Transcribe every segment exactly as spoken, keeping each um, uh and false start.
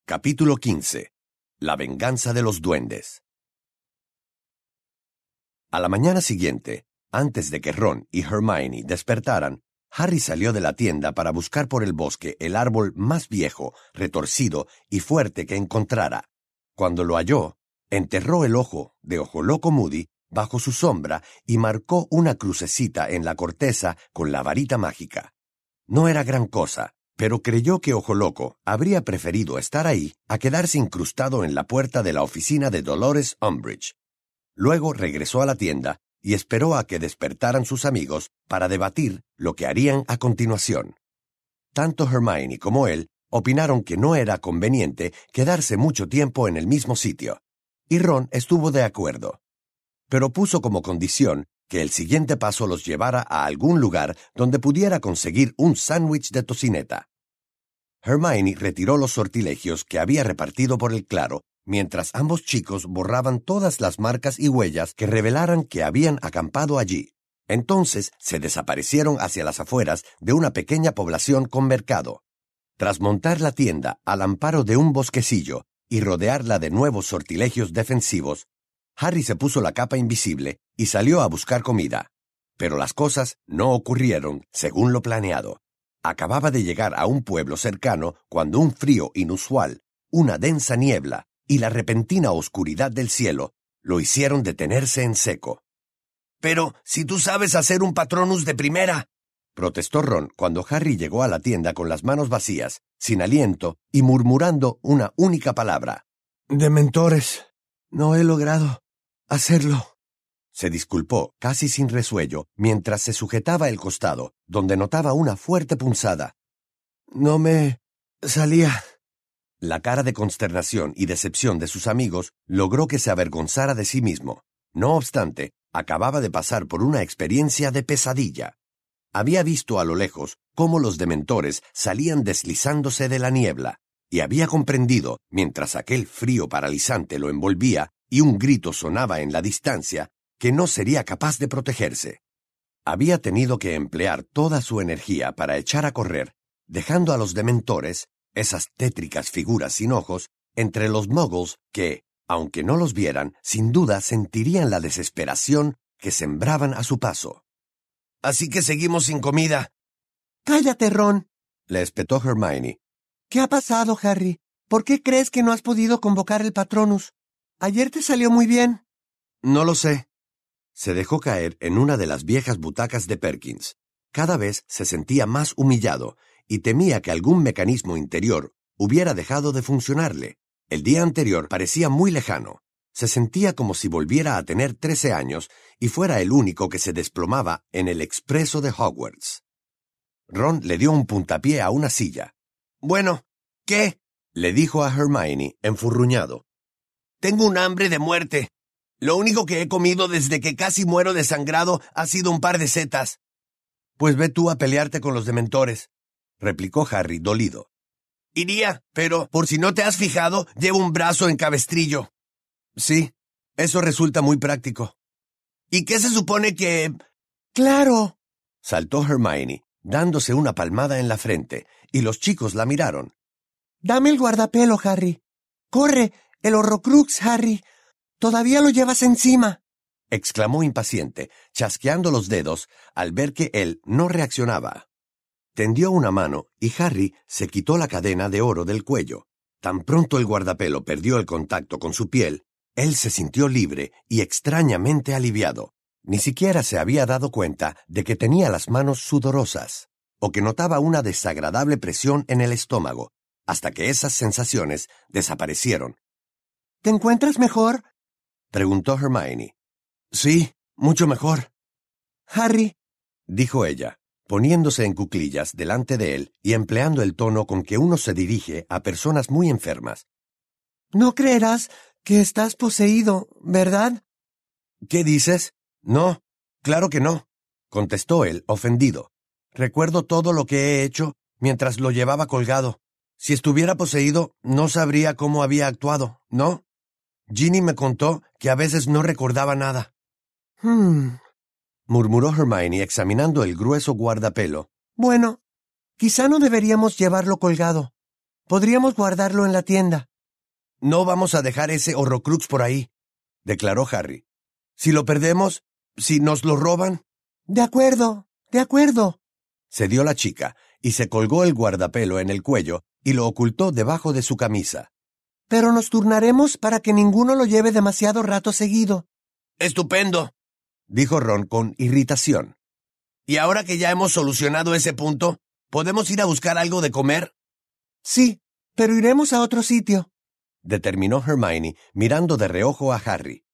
Capítulo quince. La venganza de los duendes. A la mañana siguiente, antes de que Ron y Hermione despertaran, Harry salió de la tienda para buscar por el bosque el árbol más viejo, retorcido y fuerte que encontrara. Cuando lo halló, enterró el ojo de Ojo Loco Moody bajo su sombra y marcó una crucecita en la corteza con la varita mágica. No era gran cosa, pero creyó que Ojo Loco habría preferido estar ahí a quedarse incrustado en la puerta de la oficina de Dolores Umbridge. Luego regresó a la tienda y esperó a que despertaran sus amigos para debatir lo que harían a continuación. Tanto Hermione como él opinaron que no era conveniente quedarse mucho tiempo en el mismo sitio, y Ron estuvo de acuerdo. Pero puso como condición que el siguiente paso los llevara a algún lugar donde pudiera conseguir un sándwich de tocineta. Hermione retiró los sortilegios que había repartido por el claro, mientras ambos chicos borraban todas las marcas y huellas que revelaran que habían acampado allí. Entonces se desaparecieron hacia las afueras de una pequeña población con mercado. Tras montar la tienda al amparo de un bosquecillo y rodearla de nuevos sortilegios defensivos, Harry se puso la capa invisible y salió a buscar comida. Pero las cosas no ocurrieron según lo planeado. Acababa de llegar a un pueblo cercano cuando un frío inusual, una densa niebla y la repentina oscuridad del cielo lo hicieron detenerse en seco. «Pero, si tú sabes hacer un Patronus de primera», protestó Ron cuando Harry llegó a la tienda con las manos vacías, sin aliento y murmurando una única palabra. «Dementores. No he logrado hacerlo». Se disculpó, casi sin resuello, mientras se sujetaba el costado, donde notaba una fuerte punzada. «No me salía». La cara de consternación y decepción de sus amigos logró que se avergonzara de sí mismo. No obstante, acababa de pasar por una experiencia de pesadilla. Había visto a lo lejos cómo los dementores salían deslizándose de la niebla, y había comprendido, mientras aquel frío paralizante lo envolvía y un grito sonaba en la distancia, que no sería capaz de protegerse. Había tenido que emplear toda su energía para echar a correr, dejando a los dementores, esas tétricas figuras sin ojos, entre los muggles que, aunque no los vieran, sin duda sentirían la desesperación que sembraban a su paso. «Así que seguimos sin comida». «Cállate, Ron», le espetó Hermione. «¿Qué ha pasado, Harry? ¿Por qué crees que no has podido convocar el Patronus? Ayer te salió muy bien». «No lo sé». Se dejó caer en una de las viejas butacas de Perkins. Cada vez se sentía más humillado y temía que algún mecanismo interior hubiera dejado de funcionarle. El día anterior parecía muy lejano. Se sentía como si volviera a tener trece años y fuera el único que se desplomaba en el expreso de Hogwarts. Ron le dio un puntapié a una silla. «Bueno, ¿qué?», le dijo a Hermione, enfurruñado. «Tengo un hambre de muerte. Lo único que he comido desde que casi muero desangrado ha sido un par de setas». «Pues ve tú a pelearte con los dementores», replicó Harry dolido. «Iría, pero por si no te has fijado, llevo un brazo en cabestrillo». «Sí, eso resulta muy práctico». «¿Y qué se supone que...?» «Claro», saltó Hermione, dándose una palmada en la frente, y los chicos la miraron. «Dame el guardapelo, Harry. Corre, el Horrocrux, Harry. Todavía lo llevas encima», exclamó impaciente, chasqueando los dedos al ver que él no reaccionaba. Tendió una mano y Harry se quitó la cadena de oro del cuello. Tan pronto el guardapelo perdió el contacto con su piel, él se sintió libre y extrañamente aliviado. Ni siquiera se había dado cuenta de que tenía las manos sudorosas, o que notaba una desagradable presión en el estómago, hasta que esas sensaciones desaparecieron. «¿Te encuentras mejor?», preguntó Hermione. «Sí, mucho mejor». «Harry», dijo ella, poniéndose en cuclillas delante de él y empleando el tono con que uno se dirige a personas muy enfermas. «No creerás que estás poseído, ¿verdad?» «¿Qué dices? No, claro que no», contestó él, ofendido. «Recuerdo todo lo que he hecho mientras lo llevaba colgado. Si estuviera poseído, no sabría cómo había actuado, ¿no? Ginny me contó que a veces no recordaba nada». «Hmm», murmuró Hermione examinando el grueso guardapelo. «Bueno, quizá no deberíamos llevarlo colgado». Podríamos guardarlo en la tienda. No vamos a dejar ese Horrocrux por ahí, declaró Harry. Si lo perdemos, si nos lo roban. De acuerdo, de acuerdo. Cedió la chica y se colgó el guardapelo en el cuello y lo ocultó debajo de su camisa. Pero nos turnaremos para que ninguno lo lleve demasiado rato seguido. Estupendo, dijo Ron con irritación. ¿Y ahora que ya hemos solucionado ese punto, podemos ir a buscar algo de comer? Sí, pero iremos a otro sitio, determinó Hermione, mirando de reojo a Harry.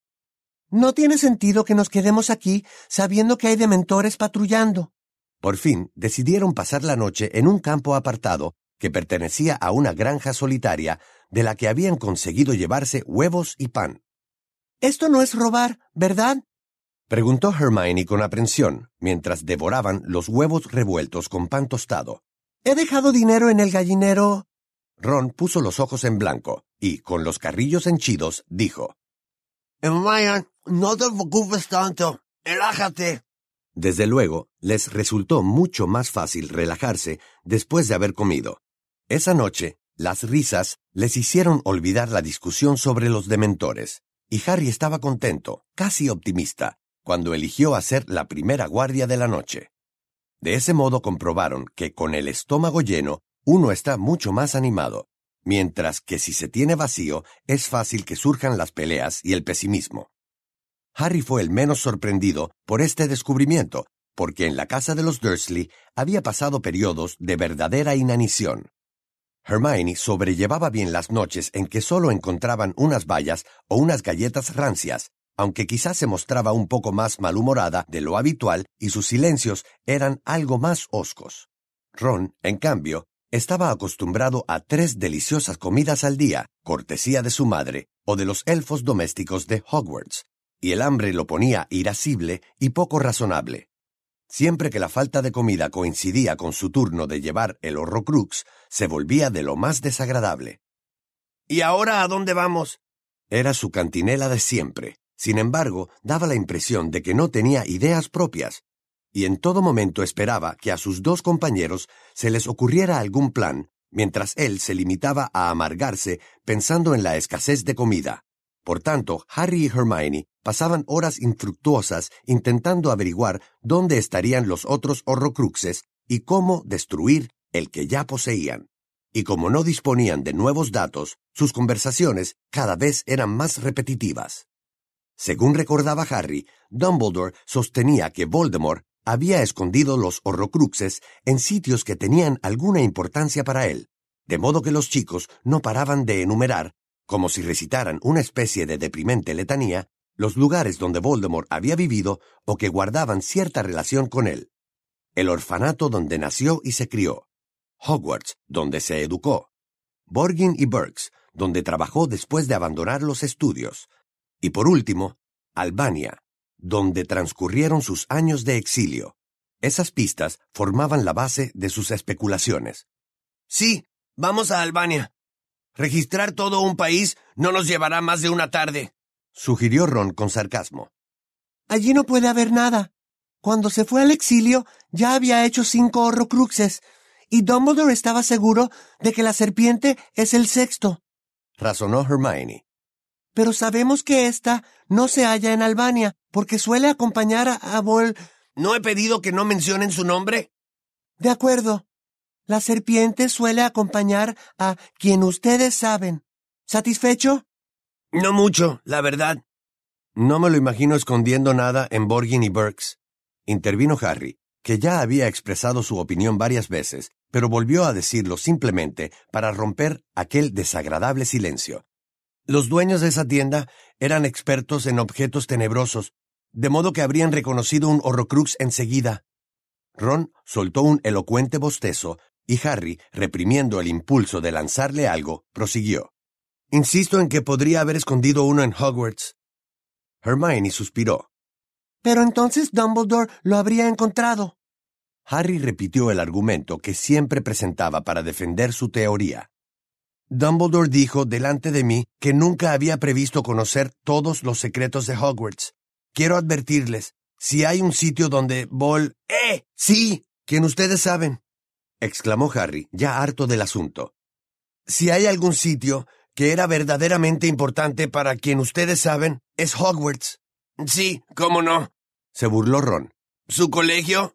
No tiene sentido que nos quedemos aquí sabiendo que hay dementores patrullando. Por fin decidieron pasar la noche en un campo apartado que pertenecía a una granja solitaria de la que habían conseguido llevarse huevos y pan. Esto no es robar, ¿verdad? Preguntó Hermione con aprensión, mientras devoraban los huevos revueltos con pan tostado. He dejado dinero en el gallinero. Ron puso los ojos en blanco y, con los carrillos henchidos, dijo: Hermione, no te preocupes tanto. Relájate. Desde luego, les resultó mucho más fácil relajarse después de haber comido. Esa noche, las risas les hicieron olvidar la discusión sobre los dementores, y Harry estaba contento, casi optimista, cuando eligió hacer la primera guardia de la noche. De ese modo comprobaron que con el estómago lleno, uno está mucho más animado, mientras que si se tiene vacío, es fácil que surjan las peleas y el pesimismo. Harry fue el menos sorprendido por este descubrimiento, porque en la casa de los Dursley había pasado periodos de verdadera inanición. Hermione sobrellevaba bien las noches en que solo encontraban unas bayas o unas galletas rancias, aunque quizás se mostraba un poco más malhumorada de lo habitual y sus silencios eran algo más hoscos. Ron, en cambio, estaba acostumbrado a tres deliciosas comidas al día, cortesía de su madre o de los elfos domésticos de Hogwarts, y el hambre lo ponía irascible y poco razonable. Siempre que la falta de comida coincidía con su turno de llevar el Horrocrux, se volvía de lo más desagradable. ¿Y ahora a dónde vamos? Era su cantinela de siempre. Sin embargo, daba la impresión de que no tenía ideas propias, y en todo momento esperaba que a sus dos compañeros se les ocurriera algún plan, mientras él se limitaba a amargarse pensando en la escasez de comida. Por tanto, Harry y Hermione pasaban horas infructuosas intentando averiguar dónde estarían los otros Horrocruxes y cómo destruir el que ya poseían. Y como no disponían de nuevos datos, sus conversaciones cada vez eran más repetitivas. Según recordaba Harry, Dumbledore sostenía que Voldemort había escondido los Horrocruxes en sitios que tenían alguna importancia para él, de modo que los chicos no paraban de enumerar, como si recitaran una especie de deprimente letanía, los lugares donde Voldemort había vivido o que guardaban cierta relación con él. El orfanato donde nació y se crió, Hogwarts, donde se educó, Borgin y Burkes, donde trabajó después de abandonar los estudios, y por último, Albania, donde transcurrieron sus años de exilio. Esas pistas formaban la base de sus especulaciones. Sí, vamos a Albania. Registrar todo un país no nos llevará más de una tarde, sugirió Ron con sarcasmo. Allí no puede haber nada. Cuando se fue al exilio ya había hecho cinco Horrocruxes, y Dumbledore estaba seguro de que la serpiente es el sexto, razonó Hermione. Pero sabemos que ésta no se halla en Albania, porque suele acompañar a, a Vol... ¿No he pedido que no mencionen su nombre? De acuerdo. La serpiente suele acompañar a quien ustedes saben. ¿Satisfecho? No mucho, la verdad. No me lo imagino escondiendo nada en Borgin y Burkes, intervino Harry, que ya había expresado su opinión varias veces, pero volvió a decirlo simplemente para romper aquel desagradable silencio. Los dueños de esa tienda eran expertos en objetos tenebrosos, de modo que habrían reconocido un Horrocrux enseguida. Ron soltó un elocuente bostezo, y Harry, reprimiendo el impulso de lanzarle algo, prosiguió. Insisto en que podría haber escondido uno en Hogwarts. Hermione suspiró. Pero entonces Dumbledore lo habría encontrado. Harry repitió el argumento que siempre presentaba para defender su teoría. Dumbledore dijo delante de mí que nunca había previsto conocer todos los secretos de Hogwarts. Quiero advertirles, si hay un sitio donde Vol... ¡Eh! ¡Sí! Quien ustedes saben, exclamó Harry, ya harto del asunto. Si hay algún sitio que era verdaderamente importante para quien ustedes saben, es Hogwarts. Sí, cómo no, se burló Ron. ¿Su colegio?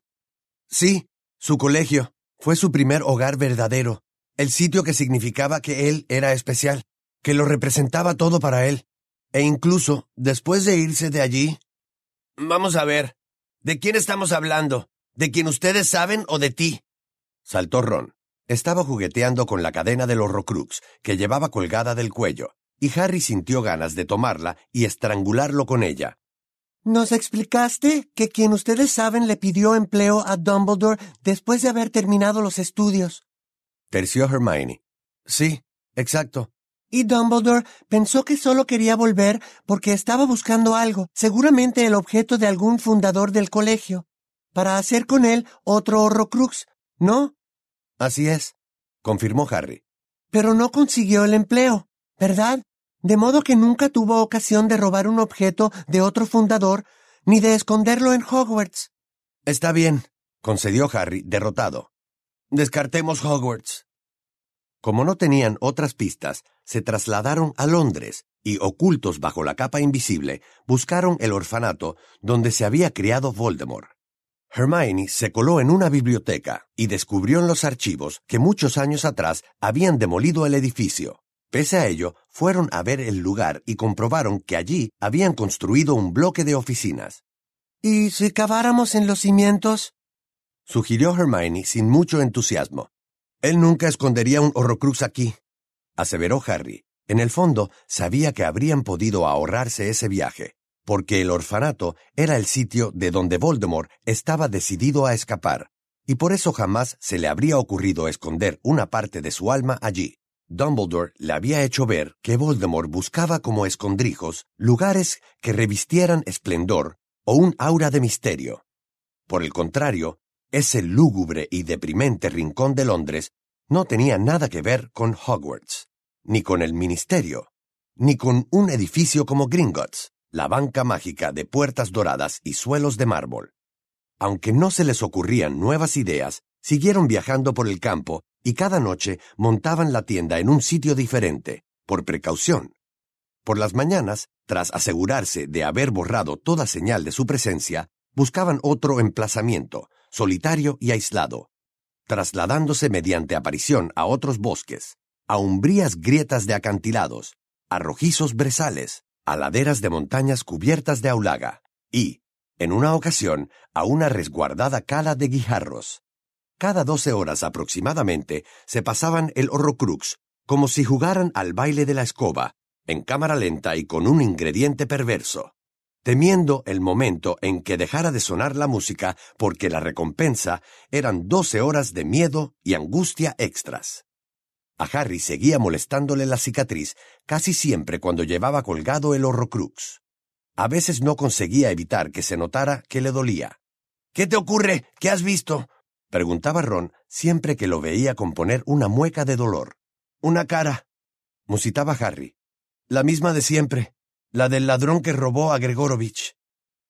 Sí, su colegio. Fue su primer hogar verdadero. El sitio que significaba que él era especial, que lo representaba todo para él. E incluso, después de irse de allí... Vamos a ver, ¿de quién estamos hablando? ¿De quien ustedes saben o de ti? Saltó Ron. Estaba jugueteando con la cadena del Horrocrux que llevaba colgada del cuello, y Harry sintió ganas de tomarla y estrangularlo con ella. ¿Nos explicaste que quien ustedes saben le pidió empleo a Dumbledore después de haber terminado los estudios? Terció Hermione. Sí, exacto. Y Dumbledore pensó que solo quería volver porque estaba buscando algo, seguramente el objeto de algún fundador del colegio, para hacer con él otro Horrocrux, ¿no? Así es, confirmó Harry. Pero no consiguió el empleo, ¿verdad? De modo que nunca tuvo ocasión de robar un objeto de otro fundador, ni de esconderlo en Hogwarts. Está bien, concedió Harry, derrotado. Descartemos Hogwarts. Como no tenían otras pistas, se trasladaron a Londres y, ocultos bajo la capa invisible, buscaron el orfanato donde se había criado Voldemort. Hermione se coló en una biblioteca y descubrió en los archivos que muchos años atrás habían demolido el edificio. Pese a ello, fueron a ver el lugar y comprobaron que allí habían construido un bloque de oficinas. ¿Y si caváramos en los cimientos? Sugirió Hermione sin mucho entusiasmo. Él nunca escondería un Horrocrux aquí, aseveró Harry. En el fondo, sabía que habrían podido ahorrarse ese viaje, porque el orfanato era el sitio de donde Voldemort estaba decidido a escapar, y por eso jamás se le habría ocurrido esconder una parte de su alma allí. Dumbledore le había hecho ver que Voldemort buscaba como escondrijos lugares que revistieran esplendor o un aura de misterio. Por el contrario, ese lúgubre y deprimente rincón de Londres no tenía nada que ver con Hogwarts, ni con el ministerio, ni con un edificio como Gringotts, la banca mágica de puertas doradas y suelos de mármol. Aunque no se les ocurrían nuevas ideas, siguieron viajando por el campo y cada noche montaban la tienda en un sitio diferente, por precaución. Por las mañanas, tras asegurarse de haber borrado toda señal de su presencia, buscaban otro emplazamiento, solitario y aislado, trasladándose mediante aparición a otros bosques, a umbrías grietas de acantilados, a rojizos brezales, a laderas de montañas cubiertas de aulaga, y, en una ocasión, a una resguardada cala de guijarros. Cada doce horas aproximadamente se pasaban el Horrocrux, como si jugaran al baile de la escoba, en cámara lenta y con un ingrediente perverso, temiendo el momento en que dejara de sonar la música porque la recompensa eran doce horas de miedo y angustia extras. A Harry seguía molestándole la cicatriz casi siempre cuando llevaba colgado el Horrocrux. A veces no conseguía evitar que se notara que le dolía. ¿Qué te ocurre? ¿Qué has visto? Preguntaba Ron siempre que lo veía componer una mueca de dolor. Una cara, musitaba Harry. La misma de siempre, la del ladrón que robó a Gregorovich.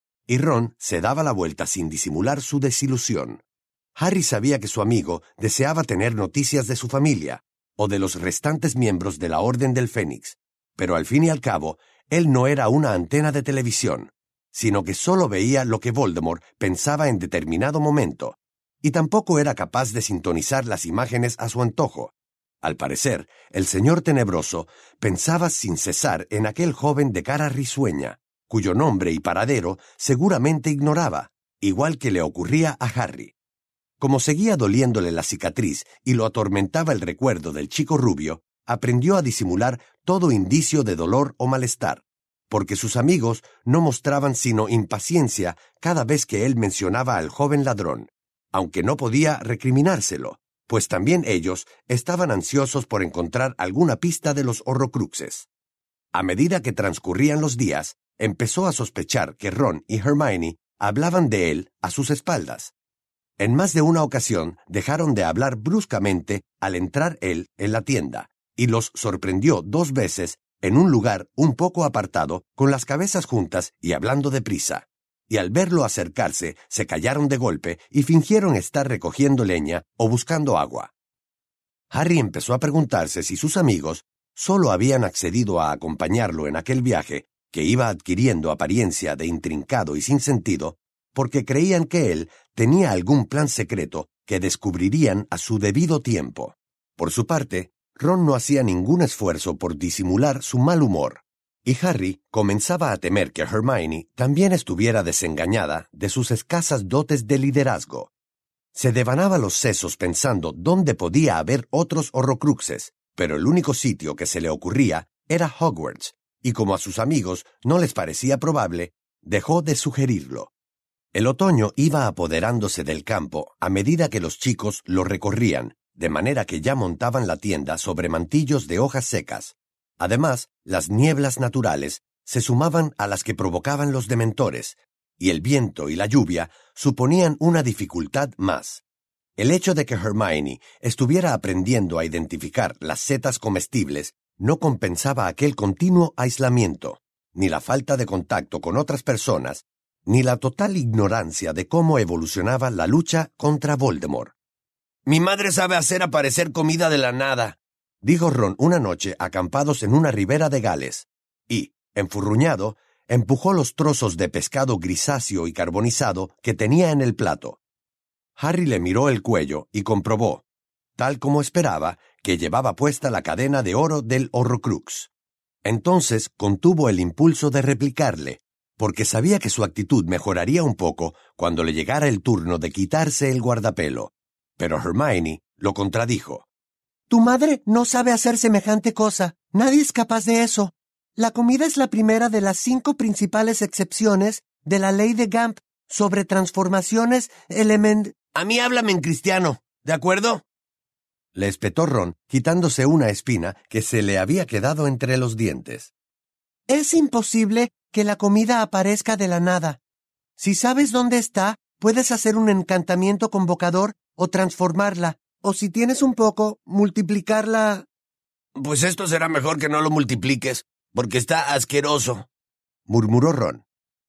Y Ron se daba la vuelta sin disimular su desilusión. Harry sabía que su amigo deseaba tener noticias de su familia o de los restantes miembros de la Orden del Fénix, pero al fin y al cabo, él no era una antena de televisión, sino que solo veía lo que Voldemort pensaba en determinado momento, y tampoco era capaz de sintonizar las imágenes a su antojo. Al parecer, el señor tenebroso pensaba sin cesar en aquel joven de cara risueña, cuyo nombre y paradero seguramente ignoraba, igual que le ocurría a Harry. Como seguía doliéndole la cicatriz y lo atormentaba el recuerdo del chico rubio, aprendió a disimular todo indicio de dolor o malestar, porque sus amigos no mostraban sino impaciencia cada vez que él mencionaba al joven ladrón, aunque no podía recriminárselo, pues también ellos estaban ansiosos por encontrar alguna pista de los Horrocruxes. A medida que transcurrían los días, empezó a sospechar que Ron y Hermione hablaban de él a sus espaldas. En más de una ocasión dejaron de hablar bruscamente al entrar él en la tienda, y los sorprendió dos veces en un lugar un poco apartado, con las cabezas juntas y hablando deprisa. Y al verlo acercarse, se callaron de golpe y fingieron estar recogiendo leña o buscando agua. Harry empezó a preguntarse si sus amigos solo habían accedido a acompañarlo en aquel viaje que iba adquiriendo apariencia de intrincado y sin sentido, porque creían que él tenía algún plan secreto que descubrirían a su debido tiempo. Por su parte, Ron no hacía ningún esfuerzo por disimular su mal humor, y Harry comenzaba a temer que Hermione también estuviera desengañada de sus escasas dotes de liderazgo. Se devanaba los sesos pensando dónde podía haber otros Horrocruxes, pero el único sitio que se le ocurría era Hogwarts, y como a sus amigos no les parecía probable, dejó de sugerirlo. El otoño iba apoderándose del campo a medida que los chicos lo recorrían, de manera que ya montaban la tienda sobre mantillos de hojas secas. Además, las nieblas naturales se sumaban a las que provocaban los dementores, y el viento y la lluvia suponían una dificultad más. El hecho de que Hermione estuviera aprendiendo a identificar las setas comestibles no compensaba aquel continuo aislamiento, ni la falta de contacto con otras personas, ni la total ignorancia de cómo evolucionaba la lucha contra Voldemort. «Mi madre sabe hacer aparecer comida de la nada», dijo Ron una noche acampados en una ribera de Gales, y, enfurruñado, empujó los trozos de pescado grisáceo y carbonizado que tenía en el plato. Harry le miró el cuello y comprobó, tal como esperaba, que llevaba puesta la cadena de oro del Horrocrux. Entonces contuvo el impulso de replicarle, porque sabía que su actitud mejoraría un poco cuando le llegara el turno de quitarse el guardapelo. Pero Hermione lo contradijo. Tu madre no sabe hacer semejante cosa. Nadie es capaz de eso. La comida es la primera de las cinco principales excepciones de la ley de Gamp sobre transformaciones element... A mí háblame en cristiano, ¿de acuerdo? Le espetó Ron, quitándose una espina que se le había quedado entre los dientes. Es imposible que la comida aparezca de la nada. Si sabes dónde está, puedes hacer un encantamiento convocador o transformarla, o si tienes un poco, multiplicarla... Pues esto será mejor que no lo multipliques, porque está asqueroso, murmuró Ron.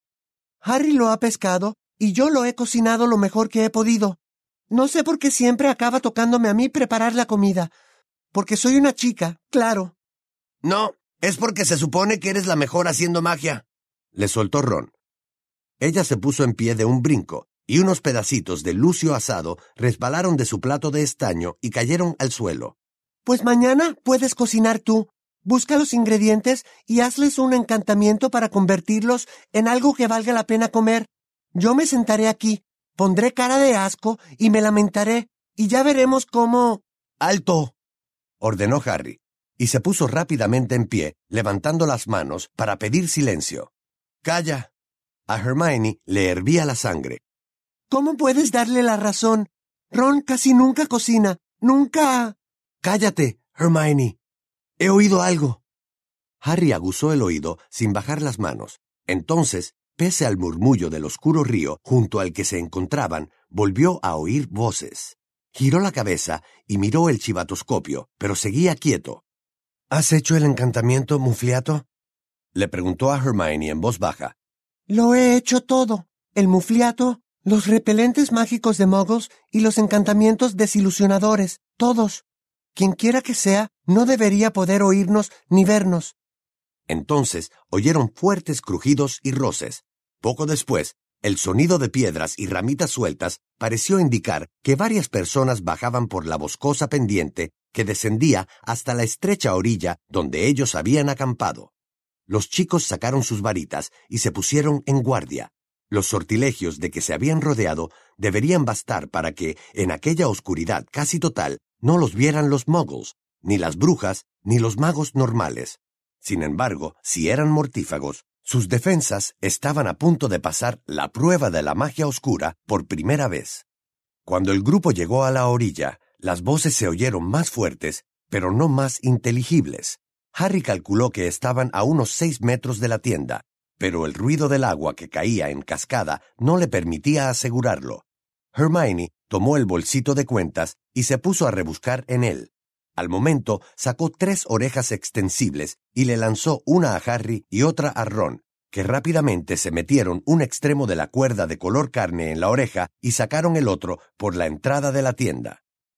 Harry lo ha pescado y yo lo he cocinado lo mejor que he podido. No sé por qué siempre acaba tocándome a mí preparar la comida. Porque soy una chica, claro. No, es porque se supone que eres la mejor haciendo magia, le soltó Ron. Ella se puso en pie de un brinco, y unos pedacitos de lucio asado resbalaron de su plato de estaño y cayeron al suelo. Pues mañana puedes cocinar tú. Busca los ingredientes y hazles un encantamiento para convertirlos en algo que valga la pena comer. Yo me sentaré aquí, pondré cara de asco y me lamentaré, y ya veremos cómo... ¡Alto!, ordenó Harry, y se puso rápidamente en pie, levantando las manos para pedir silencio. ¡Calla! A Hermione le hervía la sangre. ¿Cómo puedes darle la razón? Ron casi nunca cocina, nunca... ¡Cállate, Hermione! He oído algo. Harry aguzó el oído sin bajar las manos. Entonces, pese al murmullo del oscuro río junto al que se encontraban, volvió a oír voces. Giró la cabeza y miró el chivatoscopio, pero seguía quieto. ¿Has hecho el encantamiento, Mufliato?, le preguntó a Hermione en voz baja. Lo he hecho todo. El Mufliato, los repelentes mágicos de Muggles y los encantamientos desilusionadores, todos. Quienquiera que sea, no debería poder oírnos ni vernos. Entonces oyeron fuertes crujidos y roces. Poco después, el sonido de piedras y ramitas sueltas pareció indicar que varias personas bajaban por la boscosa pendiente que descendía hasta la estrecha orilla donde ellos habían acampado. Los chicos sacaron sus varitas y se pusieron en guardia. Los sortilegios de que se habían rodeado deberían bastar para que, en aquella oscuridad casi total, no los vieran los muggles, ni las brujas, ni los magos normales. Sin embargo, si eran mortífagos, sus defensas estaban a punto de pasar la prueba de la magia oscura por primera vez. Cuando el grupo llegó a la orilla, las voces se oyeron más fuertes, pero no más inteligibles. Harry calculó que estaban a unos seis metros de la tienda, pero el ruido del agua que caía en cascada no le permitía asegurarlo. Hermione tomó el bolsito de cuentas y se puso a rebuscar en él. Al momento sacó tres orejas extensibles y le lanzó una a Harry y otra a Ron, que rápidamente se metieron un extremo de la cuerda de color carne en la oreja y sacaron el otro por la entrada de la tienda.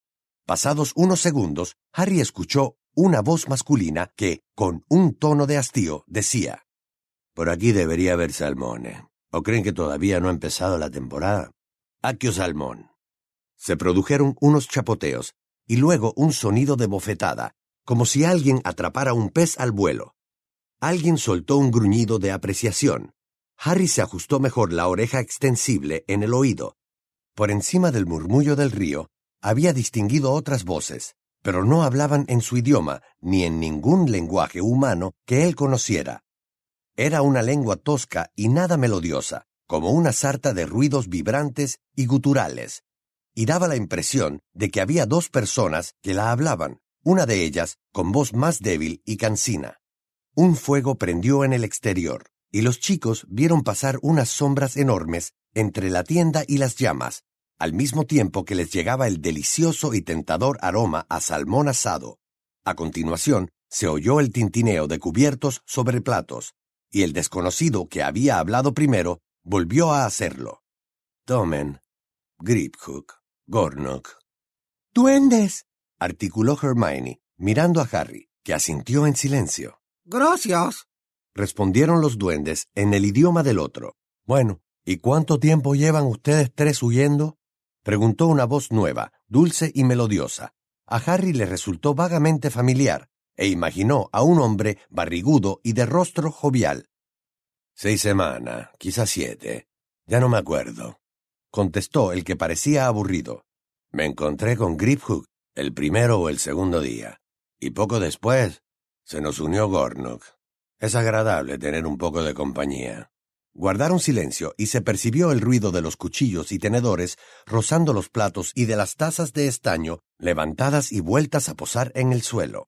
Pasados unos segundos, Harry escuchó una voz masculina que, con un tono de hastío, decía: «Por aquí debería haber salmones. ¿O creen que todavía no ha empezado la temporada? ¡Acchio salmón!». Se produjeron unos chapoteos y luego un sonido de bofetada, como si alguien atrapara un pez al vuelo. Alguien soltó un gruñido de apreciación. Harry se ajustó mejor la oreja extensible en el oído. Por encima del murmullo del río, había distinguido otras voces, pero no hablaban en su idioma ni en ningún lenguaje humano que él conociera. Era una lengua tosca y nada melodiosa, como una sarta de ruidos vibrantes y guturales, y daba la impresión de que había dos personas que la hablaban, una de ellas con voz más débil y cansina. Un fuego prendió en el exterior, y los chicos vieron pasar unas sombras enormes entre la tienda y las llamas, al mismo tiempo que les llegaba el delicioso y tentador aroma a salmón asado. A continuación, se oyó el tintineo de cubiertos sobre platos, y el desconocido que había hablado primero volvió a hacerlo. «Tomen, Griphook, Gornok». ¡Duendes!, articuló Hermione, mirando a Harry, que asintió en silencio. «Gracias», respondieron los duendes en el idioma del otro. «Bueno, ¿y cuánto tiempo llevan ustedes tres huyendo?», preguntó una voz nueva, dulce y melodiosa. A Harry le resultó vagamente familiar, e imaginó a un hombre barrigudo y de rostro jovial. «Seis semanas, quizás siete. Ya no me acuerdo», contestó el que parecía aburrido. «Me encontré con Griphook el primero o el segundo día, y poco después se nos unió Gornok. Es agradable tener un poco de compañía». Guardaron silencio y se percibió el ruido de los cuchillos y tenedores rozando los platos y de las tazas de estaño levantadas y vueltas a posar en el suelo.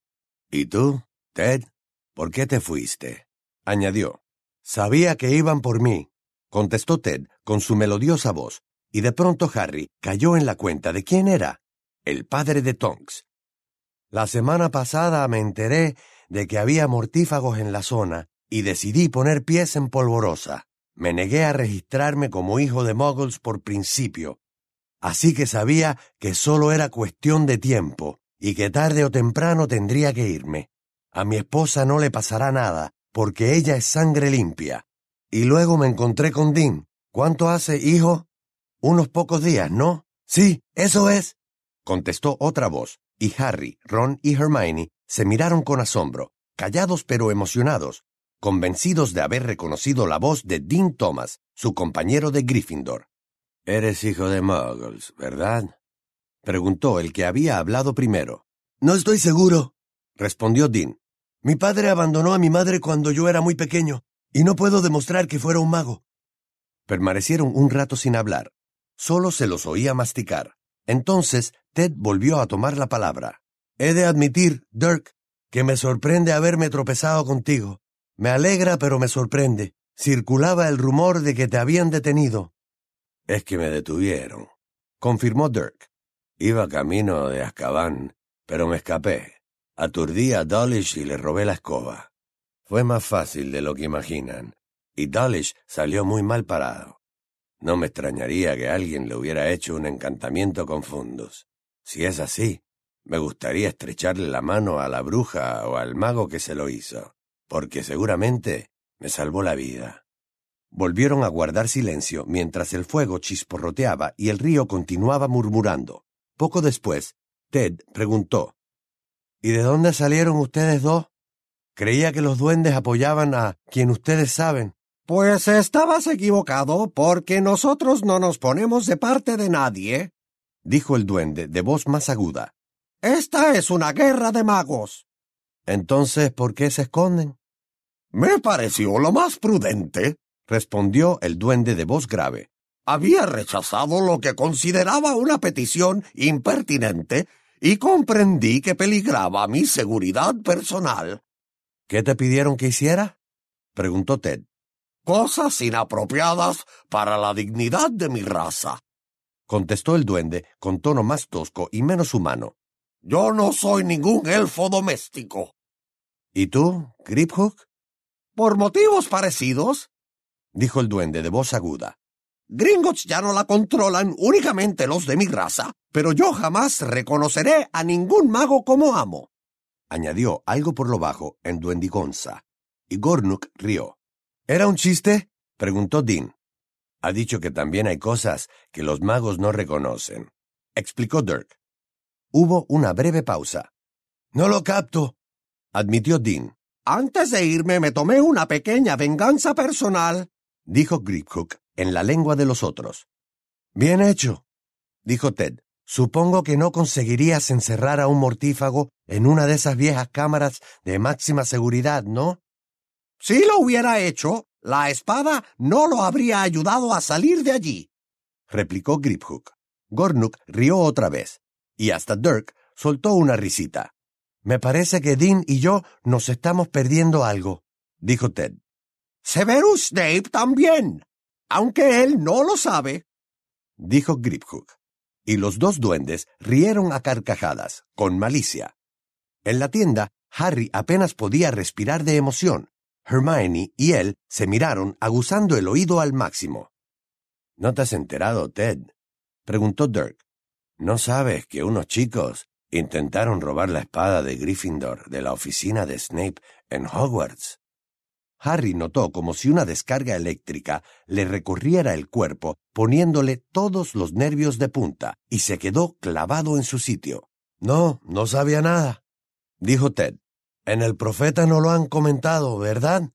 «¿Y tú, Ted? ¿Por qué te fuiste?», añadió. «Sabía que iban por mí», contestó Ted con su melodiosa voz, y de pronto Harry cayó en la cuenta de quién era: el padre de Tonks. «La semana pasada me enteré de que había mortífagos en la zona y decidí poner pies en Polvorosa. Me negué a registrarme como hijo de muggles por principio, así que sabía que solo era cuestión de tiempo y que tarde o temprano tendría que irme. A mi esposa no le pasará nada, porque ella es sangre limpia. Y luego me encontré con Dean. ¿Cuánto hace, hijo? Unos pocos días, ¿no?» «Sí, eso es», contestó otra voz, y Harry, Ron y Hermione se miraron con asombro, callados pero emocionados, convencidos de haber reconocido la voz de Dean Thomas, su compañero de Gryffindor. «Eres hijo de muggles, ¿verdad?», preguntó el que había hablado primero. «No estoy seguro», respondió Dean. «Mi padre abandonó a mi madre cuando yo era muy pequeño, y no puedo demostrar que fuera un mago». Permanecieron un rato sin hablar. Solo se los oía masticar. Entonces Ted volvió a tomar la palabra. «He de admitir, Dirk, que me sorprende haberme tropezado contigo. Me alegra, pero me sorprende. Circulaba el rumor de que te habían detenido». «Es que me detuvieron», confirmó Dirk. «Iba camino de Azkaban, pero me escapé. Aturdí a Dawlish y le robé la escoba. Fue más fácil de lo que imaginan, y Dawlish salió muy mal parado. No me extrañaría que alguien le hubiera hecho un encantamiento con Fundus. Si es así, me gustaría estrecharle la mano a la bruja o al mago que se lo hizo, porque seguramente me salvó la vida». Volvieron a guardar silencio mientras el fuego chisporroteaba y el río continuaba murmurando. Poco después, Ted preguntó: «¿Y de dónde salieron ustedes dos? Creía que los duendes apoyaban a quien ustedes saben». «Pues estabas equivocado, porque nosotros no nos ponemos de parte de nadie», dijo el duende de voz más aguda. «Esta es una guerra de magos». «Entonces, ¿por qué se esconden?». «Me pareció lo más prudente», respondió el duende de voz grave. «Había rechazado lo que consideraba una petición impertinente y comprendí que peligraba mi seguridad personal». «¿Qué te pidieron que hiciera?», preguntó Ted. «Cosas inapropiadas para la dignidad de mi raza», contestó el duende con tono más tosco y menos humano. «Yo no soy ningún elfo doméstico». «¿Y tú, Griphook?». «Por motivos parecidos», dijo el duende de voz aguda. Gringotts ya no la controlan únicamente los de mi raza, pero yo jamás reconoceré a ningún mago como amo», añadió algo por lo bajo en duendigonza, y Gornuk rió. ¿Era un chiste?, preguntó Dean. «Ha dicho que también hay cosas que los magos no reconocen», explicó Dirk. Hubo una breve pausa. «No lo capto», admitió Dean. «Antes de irme me tomé una pequeña venganza personal», dijo Griphook en la lengua de los otros. «Bien hecho», dijo Ted. «Supongo que no conseguirías encerrar a un mortífago en una de esas viejas cámaras de máxima seguridad, ¿no?» «Si lo hubiera hecho, la espada no lo habría ayudado a salir de allí», replicó Griphook. Gornuk rió otra vez, y hasta Dirk soltó una risita. «Me parece que Dean y yo nos estamos perdiendo algo», dijo Ted. «Severus Snape también, aunque él no lo sabe», dijo Griphook. Y los dos duendes rieron a carcajadas, con malicia. En la tienda, Harry apenas podía respirar de emoción. Hermione y él se miraron aguzando el oído al máximo. «¿No te has enterado, Ted?», preguntó Dirk. «¿No sabes que unos chicos intentaron robar la espada de Gryffindor de la oficina de Snape en Hogwarts?» Harry notó como si una descarga eléctrica le recorriera el cuerpo, poniéndole todos los nervios de punta, y se quedó clavado en su sitio. «No, no sabía nada», dijo Ted. «En el Profeta no lo han comentado, ¿verdad?»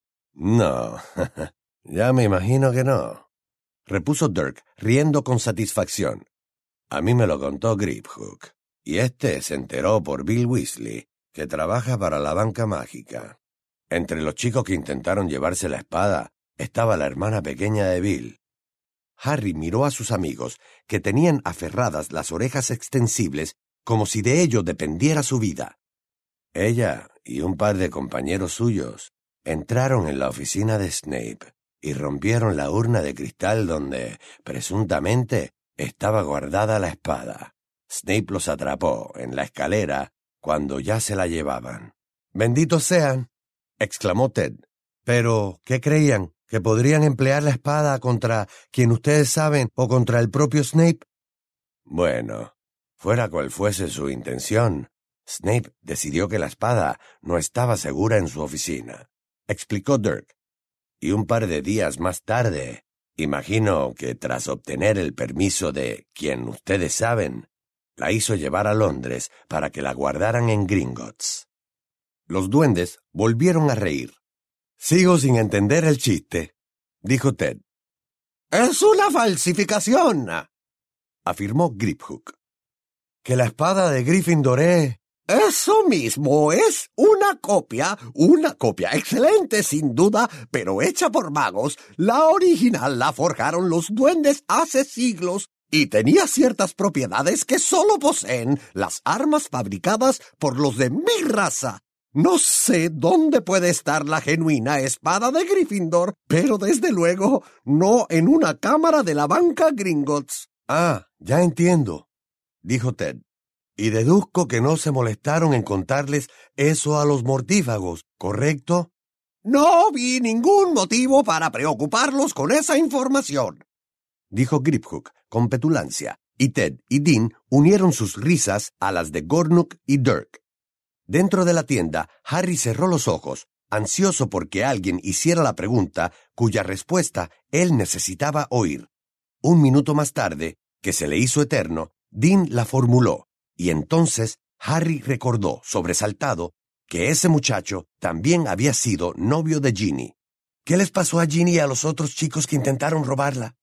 «No, ya me imagino que no», repuso Dirk, riendo con satisfacción. «A mí me lo contó Griphook, y este se enteró por Bill Weasley, que trabaja para la banca mágica. Entre los chicos que intentaron llevarse la espada estaba la hermana pequeña de Bill». Harry miró a sus amigos, que tenían aferradas las orejas extensibles como si de ello dependiera su vida. «Ella y un par de compañeros suyos entraron en la oficina de Snape y rompieron la urna de cristal donde, presuntamente, estaba guardada la espada. Snape los atrapó en la escalera cuando ya se la llevaban». «¡Benditos sean!», exclamó Ted. «Pero, ¿qué creían? ¿Que podrían emplear la espada contra quien ustedes saben o contra el propio Snape?» «Bueno, fuera cual fuese su intención, Snape decidió que la espada no estaba segura en su oficina», explicó Dirk. «Y un par de días más tarde, imagino que tras obtener el permiso de quien ustedes saben, la hizo llevar a Londres para que la guardaran en Gringotts». Los duendes volvieron a reír. «Sigo sin entender el chiste», dijo Ted. «Es una falsificación», afirmó Griphook. «Que la espada de Gryffindor es...» «Eso mismo, es una copia, una copia excelente sin duda, pero hecha por magos. La original la forjaron los duendes hace siglos y tenía ciertas propiedades que solo poseen las armas fabricadas por los de mi raza. No sé dónde puede estar la genuina espada de Gryffindor, pero desde luego no en una cámara de la banca Gringotts». «Ah, ya entiendo», dijo Ted. «Y deduzco que no se molestaron en contarles eso a los mortífagos, ¿correcto?» «No vi ningún motivo para preocuparlos con esa información», dijo Griphook con petulancia, y Ted y Dean unieron sus risas a las de Gornuk y Dirk. Dentro de la tienda, Harry cerró los ojos, ansioso porque alguien hiciera la pregunta cuya respuesta él necesitaba oír. Un minuto más tarde, que se le hizo eterno, Dean la formuló, y entonces Harry recordó, sobresaltado, que ese muchacho también había sido novio de Ginny. ¿Qué les pasó a Ginny y a los otros chicos que intentaron robarla?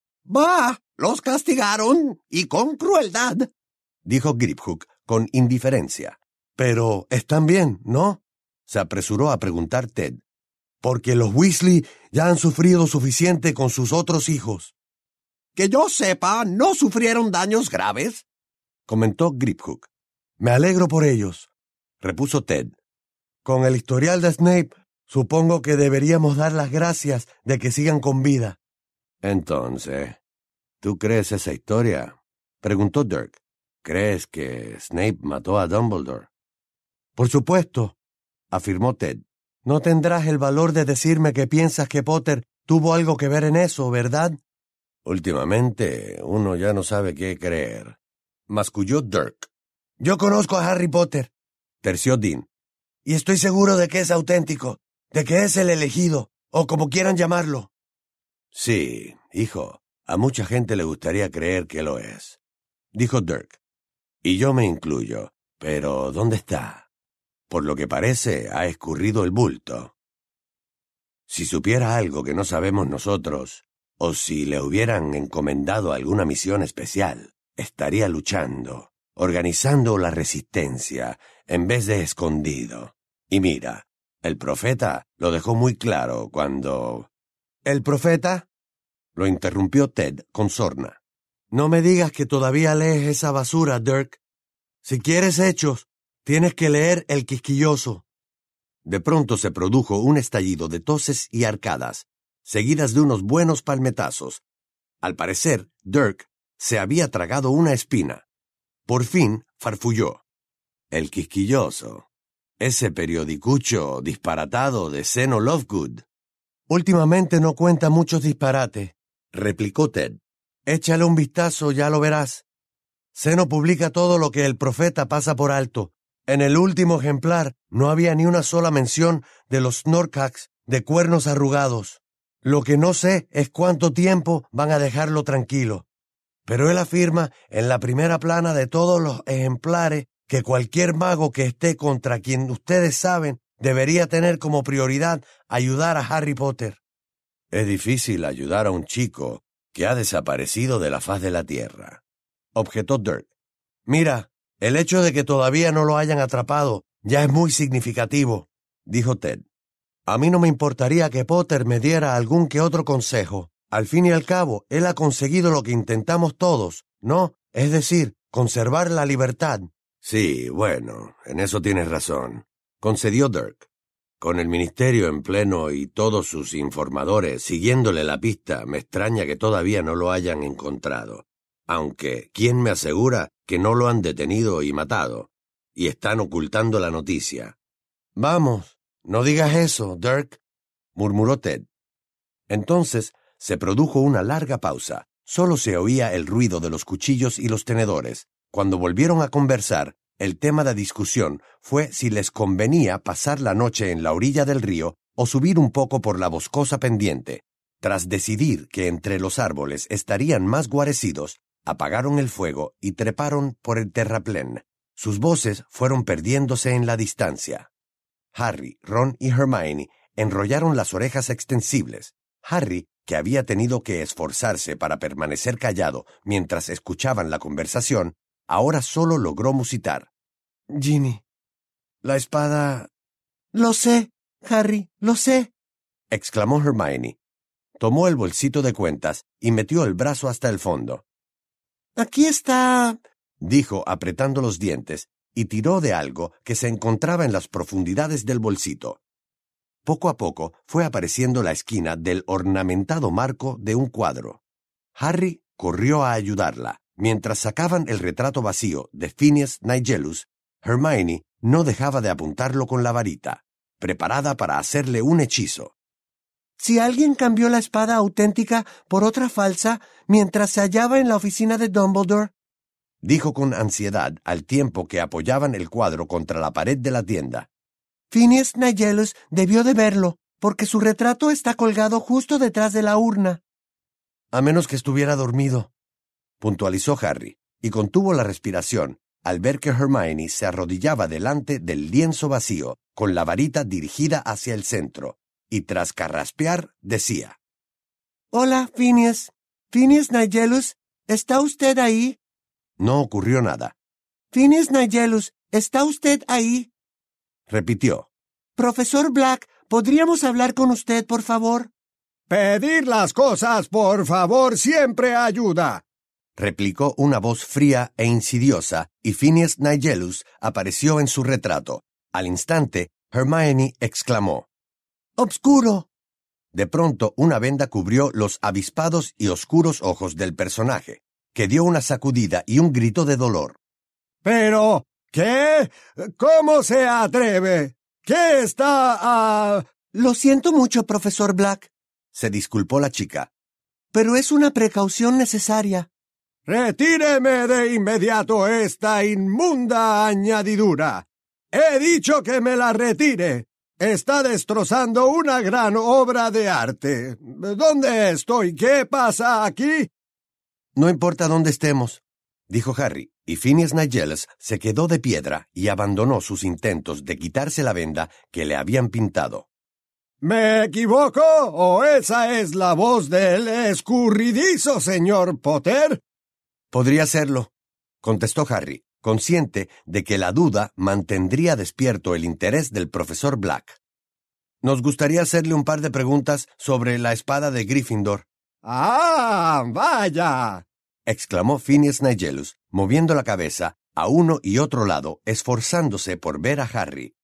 «Bah, los castigaron, y con crueldad», dijo Griphook con indiferencia. «Pero están bien, ¿no?», se apresuró a preguntar Ted. «Porque los Weasley ya han sufrido suficiente con sus otros hijos». «Que yo sepa, no sufrieron daños graves», comentó Griphook. «Me alegro por ellos», repuso Ted. «Con el historial de Snape, supongo que deberíamos dar las gracias de que sigan con vida». «Entonces, ¿tú crees esa historia?», preguntó Dirk. «¿Crees que Snape mató a Dumbledore?» «Por supuesto», afirmó Ted. «No tendrás el valor de decirme que piensas que Potter tuvo algo que ver en eso, ¿verdad?» Últimamente, uno ya no sabe qué creer. Masculló Dirk. Yo conozco a Harry Potter, terció Dean. y estoy seguro de que es auténtico, de que es el elegido, o como quieran llamarlo. Sí, hijo, a mucha gente le gustaría creer que lo es, dijo Dirk. Y yo me incluyo. Pero, ¿dónde está? Por lo que parece, ha escurrido el bulto. Si supiera algo que no sabemos nosotros, o si le hubieran encomendado alguna misión especial, estaría luchando, organizando la resistencia, en vez de escondido. Y mira, el profeta lo dejó muy claro cuando... ¿El profeta? Lo interrumpió Ted con sorna. No me digas que todavía lees esa basura, Dirk. Si quieres hechos, tienes que leer El Quisquilloso. De pronto se produjo un estallido de toses y arcadas, seguidas de unos buenos palmetazos. Al parecer, Dirk se había tragado una espina. Por fin farfulló. El Quisquilloso. Ese periodicucho disparatado de Zeno Lovegood. Últimamente no cuenta muchos disparates, replicó Ted. Échale un vistazo, ya lo verás. Zeno publica todo lo que el profeta pasa por alto. En el último ejemplar no había ni una sola mención de los Snorkax de cuernos arrugados. Lo que no sé es cuánto tiempo van a dejarlo tranquilo. Pero él afirma en la primera plana de todos los ejemplares que cualquier mago que esté contra quien ustedes saben debería tener como prioridad ayudar a Harry Potter. Es difícil ayudar a un chico que ha desaparecido de la faz de la tierra, objetó Dirk. Mira, el hecho de que todavía no lo hayan atrapado ya es muy significativo, dijo Ted. A mí no me importaría que Potter me diera algún que otro consejo. Al fin y al cabo, él ha conseguido lo que intentamos todos, ¿no? Es decir, conservar la libertad. Sí, bueno, en eso tienes razón, concedió Dirk. Con el ministerio en pleno y todos sus informadores siguiéndole la pista, me extraña que todavía no lo hayan encontrado. Aunque, ¿quién me asegura que no lo han detenido y matado? Y están ocultando la noticia. Vamos, no digas eso, Dirk, murmuró Ted. Entonces se produjo una larga pausa. Solo se oía el ruido de los cuchillos y los tenedores. Cuando volvieron a conversar, el tema de discusión fue si les convenía pasar la noche en la orilla del río o subir un poco por la boscosa pendiente. Tras decidir que entre los árboles estarían más guarecidos, apagaron el fuego y treparon por el terraplén. Sus voces fueron perdiéndose en la distancia. Harry, Ron y Hermione enrollaron las orejas extensibles. Harry, que había tenido que esforzarse para permanecer callado mientras escuchaban la conversación, ahora solo logró musitar. Ginny, la espada... Lo sé, Harry, lo sé, exclamó Hermione. Tomó el bolsito de cuentas y metió el brazo hasta el fondo. Aquí está... dijo apretando los dientes, y tiró de algo que se encontraba en las profundidades del bolsito. Poco a poco fue apareciendo la esquina del ornamentado marco de un cuadro. Harry corrió a ayudarla. Mientras sacaban el retrato vacío de Phineas Nigellus, Hermione no dejaba de apuntarlo con la varita, preparada para hacerle un hechizo. Si alguien cambió la espada auténtica por otra falsa mientras se hallaba en la oficina de Dumbledore, dijo con ansiedad al tiempo que apoyaban el cuadro contra la pared de la tienda. Phineas Nigellus debió de verlo, porque su retrato está colgado justo detrás de la urna. A menos que estuviera dormido, puntualizó Harry, y contuvo la respiración al ver que Hermione se arrodillaba delante del lienzo vacío, con la varita dirigida hacia el centro, y tras carraspear decía: Hola, Phineas. Phineas Nigellus, ¿está usted ahí? No ocurrió nada. Phineas Nigellus, ¿está usted ahí? Repitió. Profesor Black, ¿podríamos hablar con usted, por favor? Pedir las cosas, por favor, siempre ayuda, replicó una voz fría e insidiosa, y Phineas Nigellus apareció en su retrato. Al instante, Hermione exclamó: ¡Obscuro! De pronto, una venda cubrió los avispados y oscuros ojos del personaje, que dio una sacudida y un grito de dolor. ¿Pero qué? ¿Cómo se atreve? ¿Qué está a...? Lo siento mucho, profesor Black, se disculpó la chica. pero es una precaución necesaria. Retíreme de inmediato esta inmunda añadidura. He dicho que me la retire. Está destrozando una gran obra de arte. ¿Dónde estoy? ¿Qué pasa aquí? No importa dónde estemos, dijo Harry, y Phineas Nigellus se quedó de piedra y abandonó sus intentos de quitarse la venda que le habían pintado. ¿Me equivoco o esa es la voz del escurridizo señor Potter? Podría serlo, contestó Harry, consciente de que la duda mantendría despierto el interés del profesor Black. Nos gustaría hacerle un par de preguntas sobre la espada de Gryffindor. ¡Ah, vaya!, exclamó Phineas Nigellus, moviendo la cabeza a uno y otro lado, esforzándose por ver a Harry.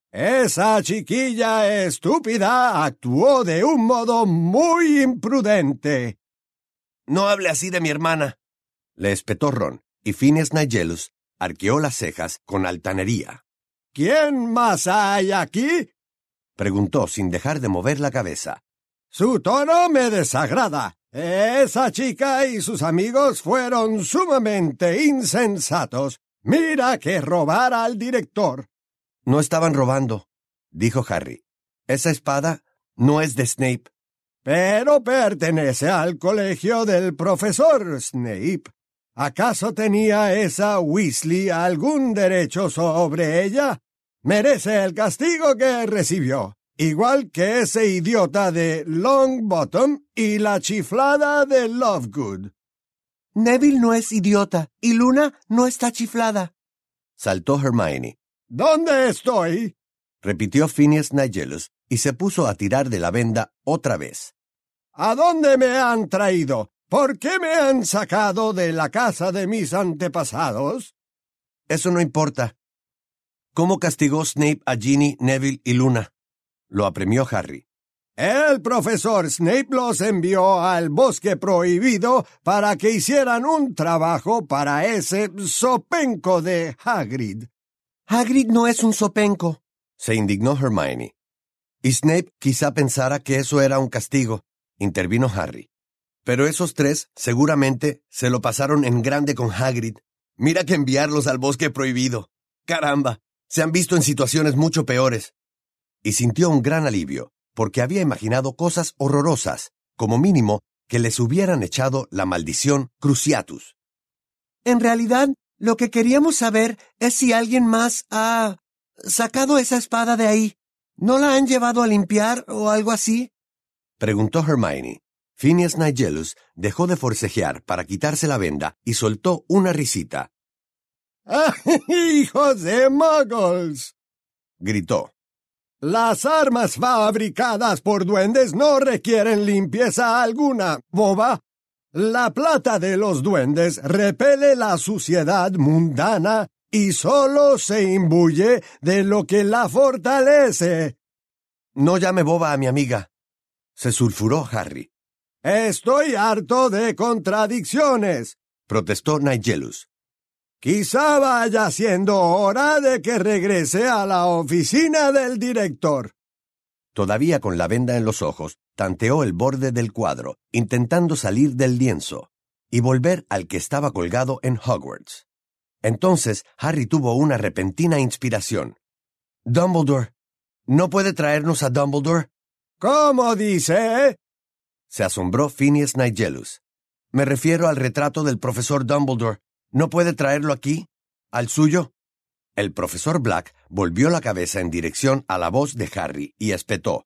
Esa chiquilla estúpida actuó de un modo muy imprudente. No hable así de mi hermana, le espetó Ron, y Phineas Nigellus arqueó las cejas con altanería. ¿Quién más hay aquí?, preguntó sin dejar de mover la cabeza. Su tono me desagrada. Esa chica y sus amigos fueron sumamente insensatos. Mira que robar al director. No estaban robando, dijo Harry. Esa espada no es de Snape. Pero pertenece al colegio del profesor Snape. ¿Acaso tenía esa Weasley algún derecho sobre ella? Merece el castigo que recibió, igual que ese idiota de Longbottom y la chiflada de Lovegood. Neville no es idiota y Luna no está chiflada, saltó Hermione. ¿Dónde estoy?, repitió Phineas Nigellus y se puso a tirar de la venda otra vez. ¿A dónde me han traído? ¿Por qué me han sacado de la casa de mis antepasados? Eso no importa. ¿Cómo castigó Snape a Ginny, Neville y Luna? Lo apremió Harry. El profesor Snape los envió al bosque prohibido para que hicieran un trabajo para ese zopenco de Hagrid. Hagrid no es un zopenco, se indignó Hermione. Y Snape quizá pensara que eso era un castigo, intervino Harry. Pero esos tres seguramente se lo pasaron en grande con Hagrid. Mira que enviarlos al bosque prohibido. Caramba, se han visto en situaciones mucho peores. Y sintió un gran alivio, porque había imaginado cosas horrorosas, como mínimo que les hubieran echado la maldición Cruciatus. En realidad, lo que queríamos saber es si alguien más ha sacado esa espada de ahí. ¿No la han llevado a limpiar o algo así?, preguntó Hermione. Phineas Nigellus dejó de forcejear para quitarse la venda y soltó una risita. ¡Ah, hijos de muggles!, gritó. Las armas fabricadas por duendes no requieren limpieza alguna, boba. La plata de los duendes repele la suciedad mundana y solo se imbuye de lo que la fortalece. No llame boba a mi amiga, se sulfuró Harry. Estoy harto de contradicciones, protestó Nigellus. Quizá vaya siendo hora de que regrese a la oficina del director. Todavía con la venda en los ojos, tanteó el borde del cuadro, intentando salir del lienzo, y volver al que estaba colgado en Hogwarts. Entonces Harry tuvo una repentina inspiración. «Dumbledore, ¿no puede traernos a Dumbledore?» ¿Cómo dice? Se asombró Phineas Nigellus. «Me refiero al retrato del profesor Dumbledore. ¿No puede traerlo aquí? ¿Al suyo?» El profesor Black volvió la cabeza en dirección a la voz de Harry y espetó.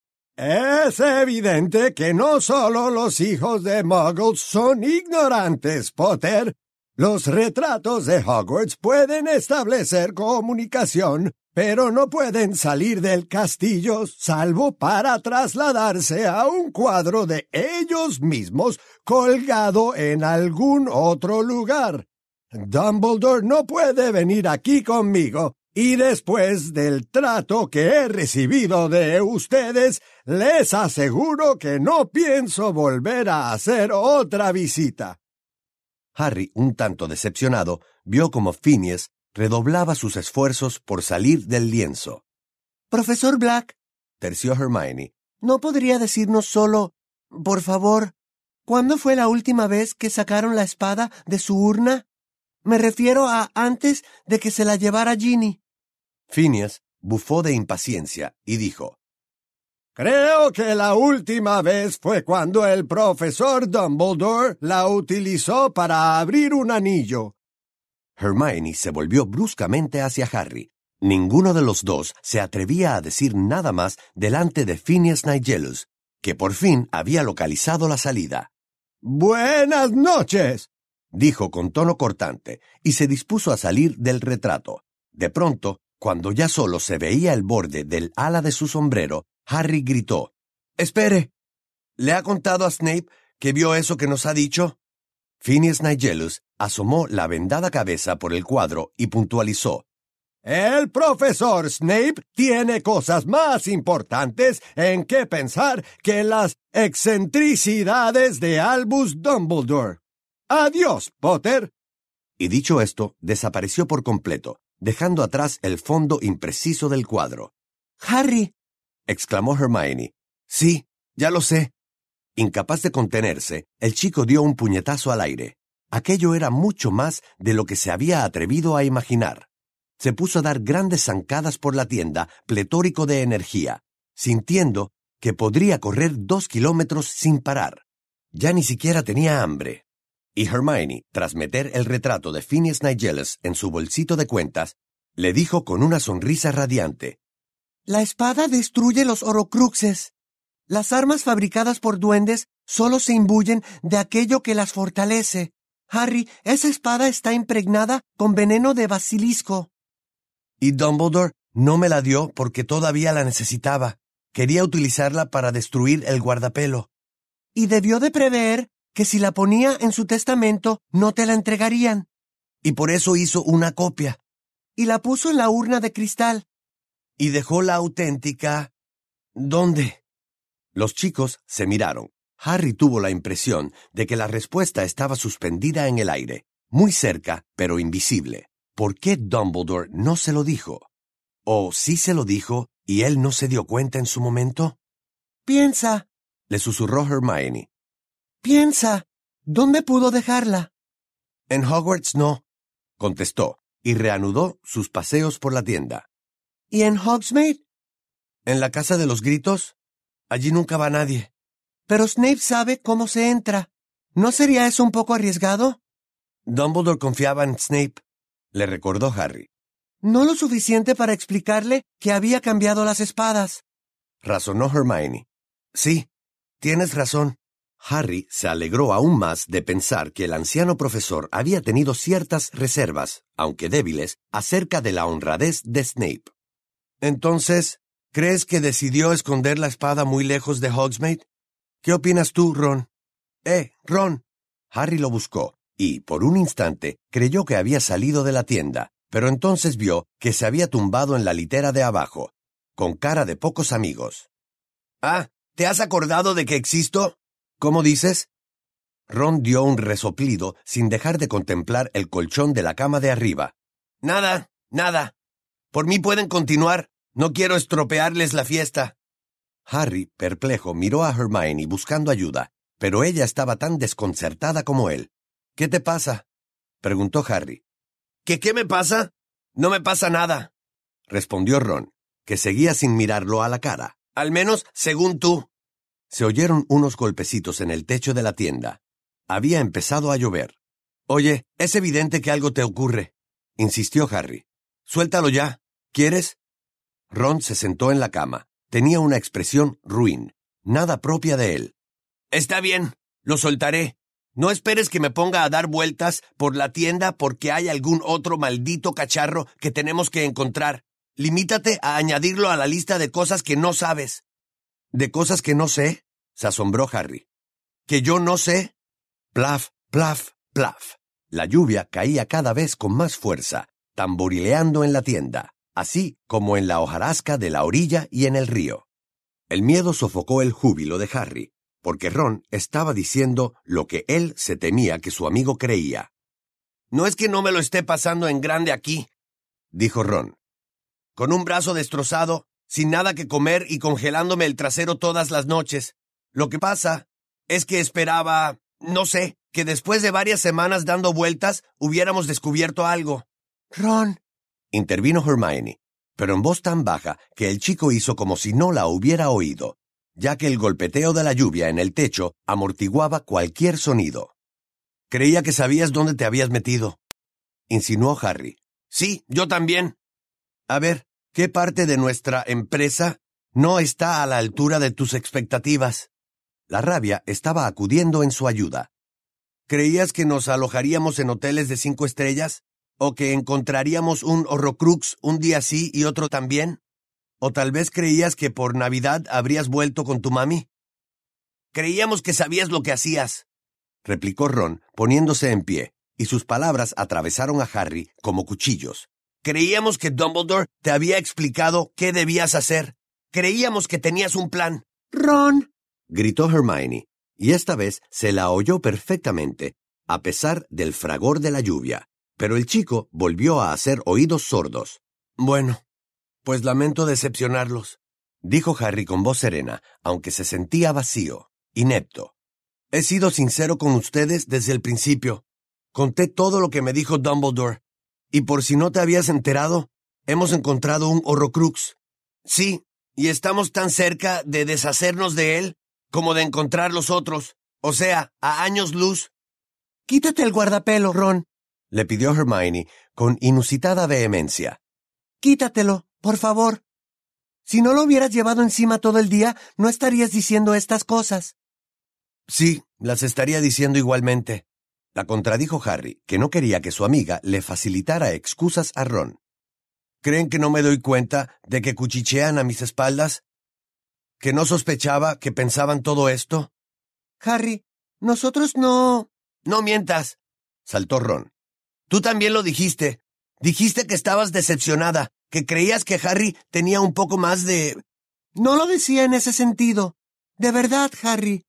Es evidente que no solo los hijos de Muggles son ignorantes, Potter. Los retratos de Hogwarts pueden establecer comunicación, pero no pueden salir del castillo salvo para trasladarse a un cuadro de ellos mismos colgado en algún otro lugar. Dumbledore no puede venir aquí conmigo, y después del trato que he recibido de ustedes, les aseguro que no pienso volver a hacer otra visita. Harry, un tanto decepcionado, vio como Phineas redoblaba sus esfuerzos por salir del lienzo. «Profesor Black», terció Hermione, ¿no podría decirnos solo, por favor, ¿Cuándo fue la última vez que sacaron la espada de su urna? Me refiero a antes de que se la llevara Ginny. Phineas bufó de impaciencia y dijo: Creo que la última vez fue cuando el profesor Dumbledore la utilizó para abrir un anillo. Hermione se volvió bruscamente hacia Harry. Ninguno de los dos se atrevía a decir nada más delante de Phineas Nigellus, que por fin había localizado la salida. «Buenas noches», dijo con tono cortante, y se dispuso a salir del retrato. De pronto, cuando ya solo se veía el borde del ala de su sombrero, Harry gritó: «¡Espere! ¿Le ha contado a Snape que vio eso que nos ha dicho?» Phineas Nigellus asomó la vendada cabeza por el cuadro y puntualizó: «El profesor Snape tiene cosas más importantes en que pensar que las excentricidades de Albus Dumbledore. Adiós, Potter». Y dicho esto, desapareció por completo, dejando atrás el fondo impreciso del cuadro. «Harry», exclamó Hermione. «Sí, ya lo sé». Incapaz de contenerse, el chico dio un puñetazo al aire. Aquello era mucho más de lo que se había atrevido a imaginar. Se puso a dar grandes zancadas por la tienda, pletórico de energía, sintiendo que podría correr dos kilómetros sin parar. Ya ni siquiera tenía hambre. Y Hermione, tras meter el retrato de Phineas Nigellus en su bolsito de cuentas, le dijo con una sonrisa radiante: «La espada destruye los Horrocruxes. Las armas fabricadas por duendes solo se imbuyen de aquello que las fortalece. Harry, esa espada está impregnada con veneno de basilisco». «Y Dumbledore no me la dio porque todavía la necesitaba. Quería utilizarla para destruir el guardapelo». «Y debió de prever que si la ponía en su testamento no te la entregarían». «Y por eso hizo una copia». «Y la puso en la urna de cristal». «Y dejó la auténtica... ¿dónde?» Los chicos se miraron. Harry tuvo la impresión de que la respuesta estaba suspendida en el aire, muy cerca, pero invisible. ¿Por qué Dumbledore no se lo dijo? ¿O sí se lo dijo y él no se dio cuenta en su momento? «Piensa», le susurró Hermione. «Piensa, ¿dónde pudo dejarla?» «En Hogwarts no», contestó, y reanudó sus paseos por la tienda. «¿Y en Hogsmeade?» «¿En la casa de los gritos? Allí nunca va nadie». «Pero Snape sabe cómo se entra. ¿No sería eso un poco arriesgado?» Dumbledore confiaba en Snape, le recordó Harry. «No lo suficiente para explicarle que había cambiado las espadas», razonó Hermione. «Sí, tienes razón». Harry se alegró aún más de pensar que el anciano profesor había tenido ciertas reservas, aunque débiles, acerca de la honradez de Snape. «Entonces, ¿crees que decidió esconder la espada muy lejos de Hogsmeade? ¿Qué opinas tú, Ron?» «Eh, Ron». Harry lo buscó, y, por un instante, creyó que había salido de la tienda, pero entonces vio que se había tumbado en la litera de abajo, con cara de pocos amigos. «Ah, ¿te has acordado de que existo?» «¿Cómo dices?» Ron dio un resoplido sin dejar de contemplar el colchón de la cama de arriba. «Nada, nada. Por mí pueden continuar. No quiero estropearles la fiesta». Harry, perplejo, miró a Hermione buscando ayuda, pero ella estaba tan desconcertada como él. «¿Qué te pasa?», preguntó Harry. «¿Qué qué me pasa? No me pasa nada», respondió Ron, que seguía sin mirarlo a la cara. «Al menos según tú». Se oyeron unos golpecitos en el techo de la tienda. Había empezado a llover. «Oye, es evidente que algo te ocurre», insistió Harry. «Suéltalo ya. ¿Quieres?» Ron se sentó en la cama. Tenía una expresión ruin, nada propia de él. «Está bien, lo soltaré. No esperes que me ponga a dar vueltas por la tienda porque hay algún otro maldito cacharro que tenemos que encontrar. Limítate a añadirlo a la lista de cosas que no sabes». «¿De cosas que no sé?», se asombró Harry. «¿Que yo no sé?» Plaf, plaf, plaf. La lluvia caía cada vez con más fuerza, tamborileando en la tienda, así como en la hojarasca de la orilla y en el río. El miedo sofocó el júbilo de Harry, porque Ron estaba diciendo lo que él se temía que su amigo creía. «No es que no me lo esté pasando en grande aquí», dijo Ron. «Con un brazo destrozado, sin nada que comer y congelándome el trasero todas las noches. Lo que pasa Es que esperaba, no sé, que después de varias semanas dando vueltas hubiéramos descubierto algo. Ron, intervino Hermione, pero en voz tan baja que el chico hizo como si no la hubiera oído, ya que el golpeteo de la lluvia en el techo amortiguaba cualquier sonido. Creía que sabías dónde te habías metido, insinuó Harry. Sí, yo también. A ver, ¿qué parte de nuestra empresa no está a la altura de tus expectativas? La rabia estaba acudiendo en su ayuda. ¿Creías que nos alojaríamos en hoteles de cinco estrellas? ¿O que encontraríamos un Horrocrux un día sí y otro también? ¿O tal vez creías que por Navidad habrías vuelto con tu mami? Creíamos que sabías lo que hacías, replicó Ron, poniéndose en pie, y sus palabras atravesaron a Harry como cuchillos. Creíamos que Dumbledore te había explicado qué debías hacer. Creíamos que tenías un plan. Ron, gritó Hermione, y esta vez se la oyó perfectamente, a pesar del fragor de la lluvia. Pero el chico volvió a hacer oídos sordos. Bueno, pues lamento decepcionarlos, dijo Harry con voz serena, aunque se sentía vacío, inepto. He sido sincero con ustedes desde el principio. Conté todo lo que me dijo Dumbledore. Y por si no te habías enterado, hemos encontrado un Horrocrux. Sí, y estamos tan cerca de deshacernos de él como de encontrar los otros. O sea, a años luz. Quítate el guardapelo, Ron, le pidió Hermione con inusitada vehemencia. Quítatelo, por favor. Si no lo hubieras llevado encima todo el día, no estarías diciendo estas cosas. Sí, las estaría diciendo igualmente. La contradijo Harry, que no quería que su amiga le facilitara excusas a Ron. ¿Creen que no me doy cuenta de que cuchichean a mis espaldas? ¿Que no sospechaba que pensaban todo esto? Harry, nosotros no... No mientas, saltó Ron. Tú también lo dijiste. Dijiste que estabas decepcionada, que creías que Harry tenía un poco más de... No lo decía en ese sentido. De verdad, Harry.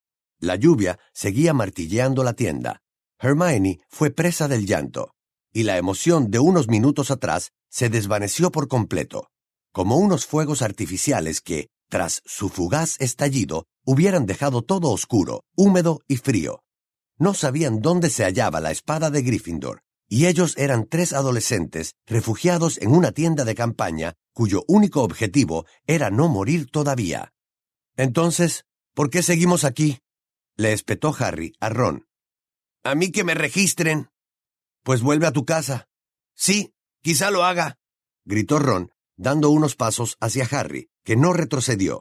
La lluvia seguía martilleando la tienda. Hermione fue presa del llanto, y la emoción de unos minutos atrás se desvaneció por completo, como unos fuegos artificiales que, tras su fugaz estallido, hubieran dejado todo oscuro, húmedo y frío. No sabían dónde se hallaba la espada de Gryffindor, y ellos eran tres adolescentes refugiados en una tienda de campaña cuyo único objetivo era no morir todavía. Entonces, ¿por qué seguimos aquí?, le espetó Harry a Ron. A mí que me registren. Pues vuelve a tu casa. Sí, quizá lo haga, gritó Ron, dando unos pasos hacia Harry, que no retrocedió.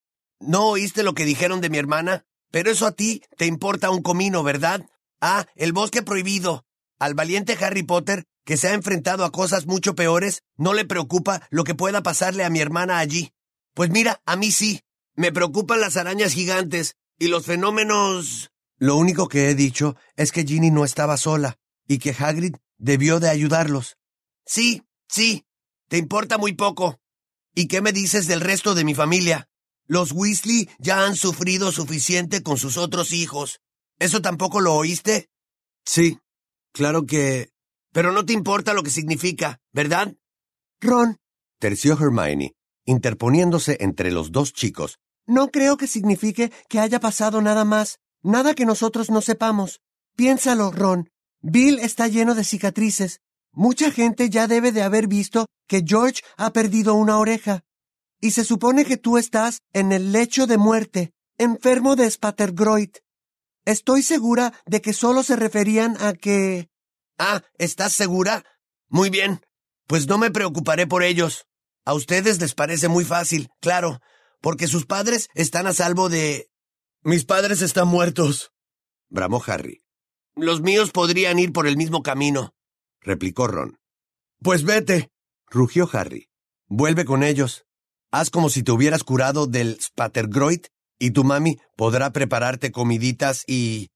¿No oíste lo que dijeron de mi hermana? Pero eso a ti te importa un comino, ¿verdad? Ah, el bosque prohibido. Al valiente Harry Potter, que se ha enfrentado a cosas mucho peores, no le preocupa lo que pueda pasarle a mi hermana allí. Pues mira, a mí sí. Me preocupan las arañas gigantes y los fenómenos... Lo único que he dicho es que Ginny no estaba sola y que Hagrid debió de ayudarlos. Sí, sí. Te importa muy poco. ¿Y qué me dices del resto de mi familia? Los Weasley ya han sufrido suficiente con sus otros hijos. ¿Eso tampoco lo oíste? Sí, claro que... Pero no te importa lo que significa, ¿verdad? Ron, terció Hermione, interponiéndose entre los dos chicos. No creo que signifique que haya pasado nada más, nada que nosotros no sepamos. Piénsalo, Ron. Bill está lleno de cicatrices. Mucha gente ya debe de haber visto que George ha perdido una oreja. Y se supone que tú estás en el lecho de muerte, enfermo de Spattergroit. Estoy segura de que solo se referían a que... Ah, ¿estás segura? Muy bien. Pues no me preocuparé por ellos. A ustedes les parece muy fácil, claro, porque sus padres están a salvo de... Mis padres están muertos, bramó Harry. Los míos podrían ir por el mismo camino, replicó Ron. Pues vete, rugió Harry. Vuelve con ellos. Haz como si te hubieras curado del Spattergroit y tu mami podrá prepararte comiditas y...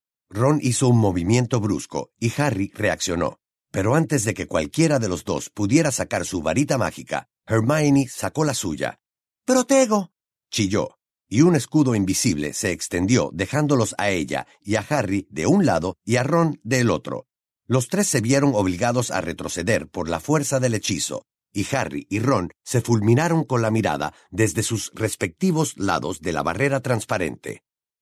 Ron hizo un movimiento brusco y Harry reaccionó. Pero antes de que cualquiera de los dos pudiera sacar su varita mágica, Hermione sacó la suya. ¡Protego!, chilló, y un escudo invisible se extendió dejándolos a ella y a Harry de un lado y a Ron del otro. Los tres se vieron obligados a retroceder por la fuerza del hechizo, y Harry y Ron se fulminaron con la mirada desde sus respectivos lados de la barrera transparente.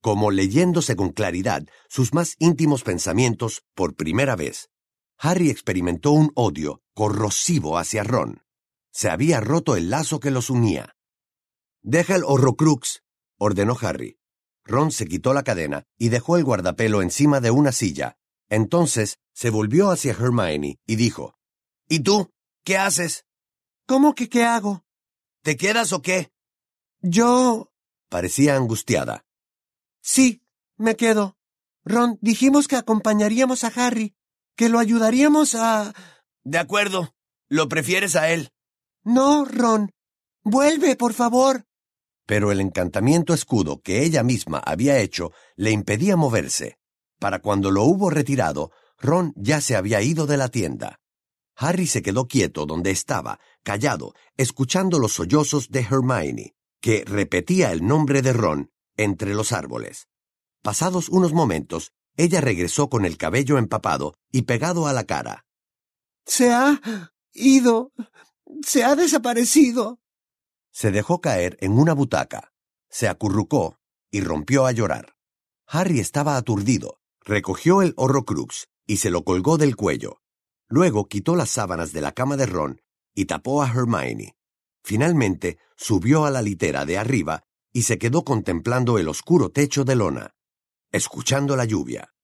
como leyéndose con claridad sus más íntimos pensamientos por primera vez. Harry experimentó un odio corrosivo hacia Ron. Se había roto el lazo que los unía. «Deja el Horrocrux», ordenó Harry. Ron se quitó la cadena y dejó el guardapelo encima de una silla. Entonces se volvió hacia Hermione y dijo, «¿Y tú? ¿Qué haces?» ¿Cómo que qué hago? ¿Te quedas o qué? Yo... Parecía angustiada. Sí, me quedo. Ron, dijimos que acompañaríamos a Harry, que lo ayudaríamos a... De acuerdo. ¿Lo prefieres a él? No, Ron. Vuelve, por favor. Pero el encantamiento escudo que ella misma había hecho le impedía moverse. Para cuando lo hubo retirado, Ron ya se había ido de la tienda. Harry se quedó quieto donde estaba, callado, escuchando los sollozos de Hermione, que repetía el nombre de Ron entre los árboles. Pasados unos momentos, ella regresó con el cabello empapado y pegado a la cara. Se ha ido. Se ha desaparecido. Se dejó caer en una butaca, se acurrucó y rompió a llorar. Harry estaba aturdido, recogió el Horrocrux y se lo colgó del cuello. Luego quitó las sábanas de la cama de Ron y tapó a Hermione. Finalmente subió a la litera de arriba y se quedó contemplando el oscuro techo de lona, escuchando la lluvia.